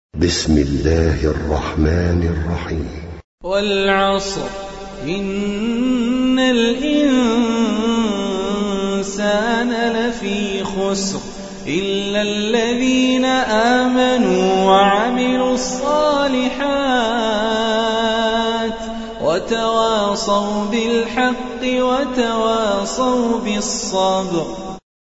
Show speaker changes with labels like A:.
A: بسم الله الرحمن الرحيم.
B: والعصر إن الإنسان لفي خسر إلا الذين آمنوا وعملوا الصالحات وتواصوا بالحق وتواصوا بالصبر